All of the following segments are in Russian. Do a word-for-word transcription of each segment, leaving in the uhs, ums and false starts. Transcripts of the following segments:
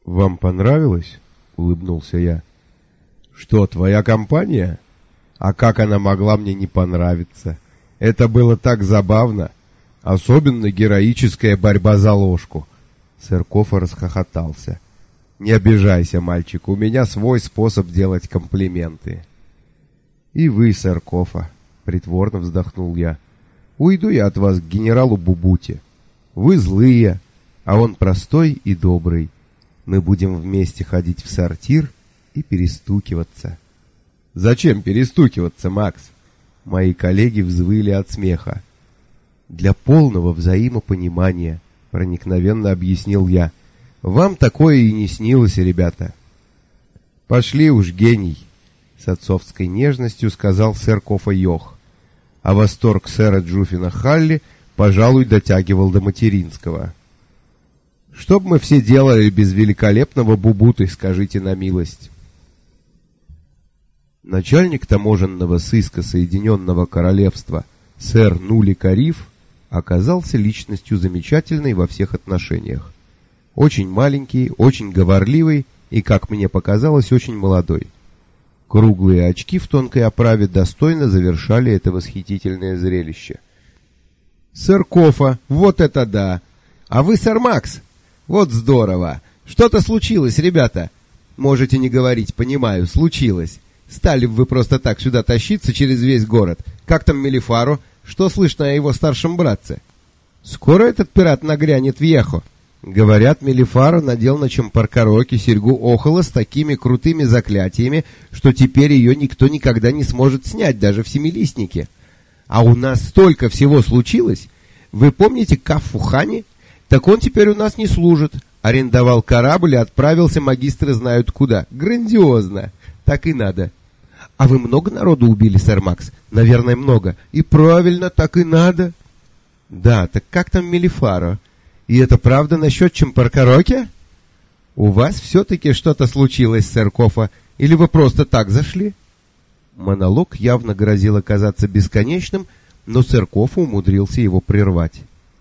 «Вам понравилось?» — улыбнулся я. «Что, твоя компания? А как она могла мне не понравиться? Это было так забавно. Особенно героическая борьба за ложку». Сэр Кофа расхохотался. «Не обижайся, мальчик, у меня свой способ делать комплименты». «И вы, сэр Кофа», — притворно вздохнул я. «Уйду я от вас к генералу Бубути. Вы злые, а он простой и добрый. Мы будем вместе ходить в сортир и перестукиваться». «Зачем перестукиваться, Макс?» Мои коллеги взвыли от смеха. «Для полного взаимопонимания», — проникновенно объяснил я. «Вам такое и не снилось, ребята». «Пошли уж, гений», — с отцовской нежностью сказал сэр Кофа Йох. А восторг сэра Джуффина Халли, пожалуй, дотягивал до материнского. «Что б мы все делали без великолепного Бубуты, скажите на милость?» Начальник таможенного сыска Соединенного Королевства сэр Нули Кариф оказался личностью замечательной во всех отношениях. Очень маленький, очень говорливый и, как мне показалось, очень молодой. Круглые очки в тонкой оправе достойно завершали это восхитительное зрелище. «Сэр Кофа, вот это да! А вы, сэр Макс? Вот здорово! Что-то случилось, ребята!» «Можете не говорить, понимаю, случилось. Стали бы вы просто так сюда тащиться через весь город. Как там Мелифаро? Что слышно о его старшем братце? Скоро этот пират нагрянет в Ехо?» Говорят, Мелифаро надел на Чампаркароке серьгу Охола с такими крутыми заклятиями, что теперь ее никто никогда не сможет снять, даже в Семилистнике. А у нас столько всего случилось. Вы помните Каффу Хани? Так он теперь у нас не служит. Арендовал корабль и отправился магистры знают куда. Грандиозно. Так и надо. А вы много народу убили, сэр Макс? Наверное, много. И правильно, так и надо. Да, так как там Мелифаро? И это правда насчет Чампаркароке? У вас все-таки что-то случилось, сэр Кофа, или вы просто так зашли? Монолог явно грозил оказаться бесконечным, но сэр Кофа умудрился его прервать.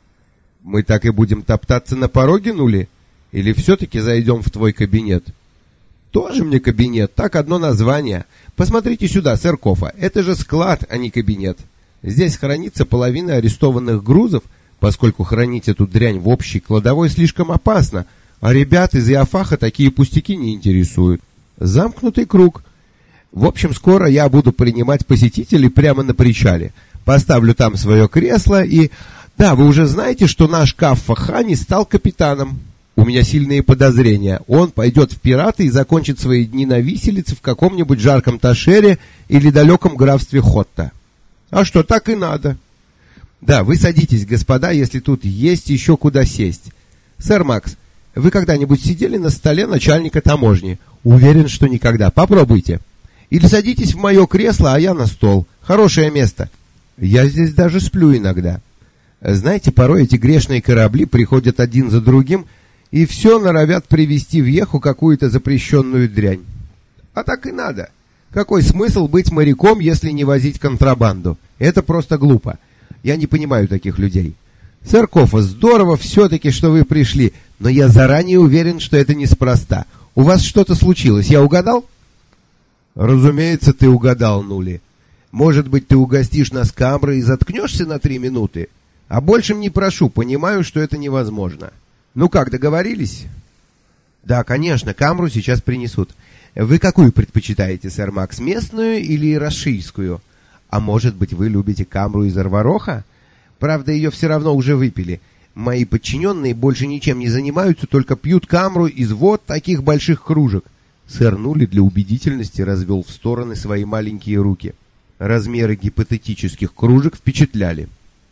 Мы так и будем топтаться на пороге, Нули? Или все-таки зайдем в твой кабинет? Тоже мне кабинет, так одно название. Посмотрите сюда, сэр Кофа, это же склад, а не кабинет. Здесь хранится половина арестованных грузов, поскольку хранить эту дрянь в общей кладовой слишком опасно, а ребят из Иофаха такие пустяки не интересуют. Замкнутый круг. В общем, скоро я буду принимать посетителей прямо на причале. Поставлю там свое кресло и... Да, вы уже знаете, что наш Каффа Хани стал капитаном. У меня сильные подозрения. Он пойдет в пираты и закончит свои дни на виселице в каком-нибудь жарком Ташере или далеком графстве Хотта. А что, так и надо. Да, вы садитесь, господа, если тут есть еще куда сесть. Сэр Макс, вы когда-нибудь сидели на столе начальника таможни? Уверен, что никогда. Попробуйте. Или садитесь в мое кресло, а я на стол. Хорошее место. Я здесь даже сплю иногда. Знаете, порой эти грешные корабли приходят один за другим и все норовят привезти в Еху какую-то запрещенную дрянь. А так и надо. Какой смысл быть моряком, если не возить контрабанду? Это просто глупо. Я не понимаю таких людей. Сэр Кофа, здорово все-таки, что вы пришли, но я заранее уверен, что это неспроста. У вас что-то случилось, я угадал? Разумеется, ты угадал, Нули. Может быть, ты угостишь нас камрой и заткнешься на три минуты? А большим не прошу, понимаю, что это невозможно. Ну как, договорились? Да, конечно, камру сейчас принесут. Вы какую предпочитаете, сэр Макс, местную или рашийскую? А может быть, вы любите камру из Арвароха? Правда, ее все равно уже выпили. Мои подчиненные больше ничем не занимаются, только пьют камру из вот таких больших кружек. Сэр Нули для убедительности развел в стороны свои маленькие руки. Размеры гипотетических кружек впечатляли.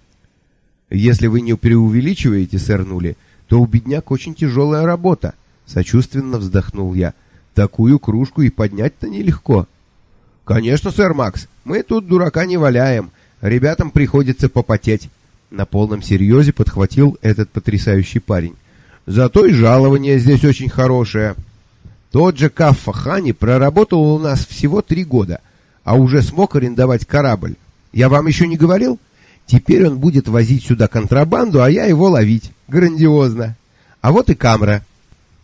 Если вы не преувеличиваете, сэр Нули, то у бедняк очень тяжелая работа. Сочувственно вздохнул я. Такую кружку и поднять-то нелегко. Конечно, сэр Макс, мы тут дурака не валяем. Ребятам приходится попотеть. На полном серьезе подхватил этот потрясающий парень. Зато и жалование здесь очень хорошее. Тот же Каффа Хани проработал у нас всего три года, а уже смог арендовать корабль. Я вам еще не говорил? Теперь он будет возить сюда контрабанду, а я его ловить. Грандиозно. А вот и камера.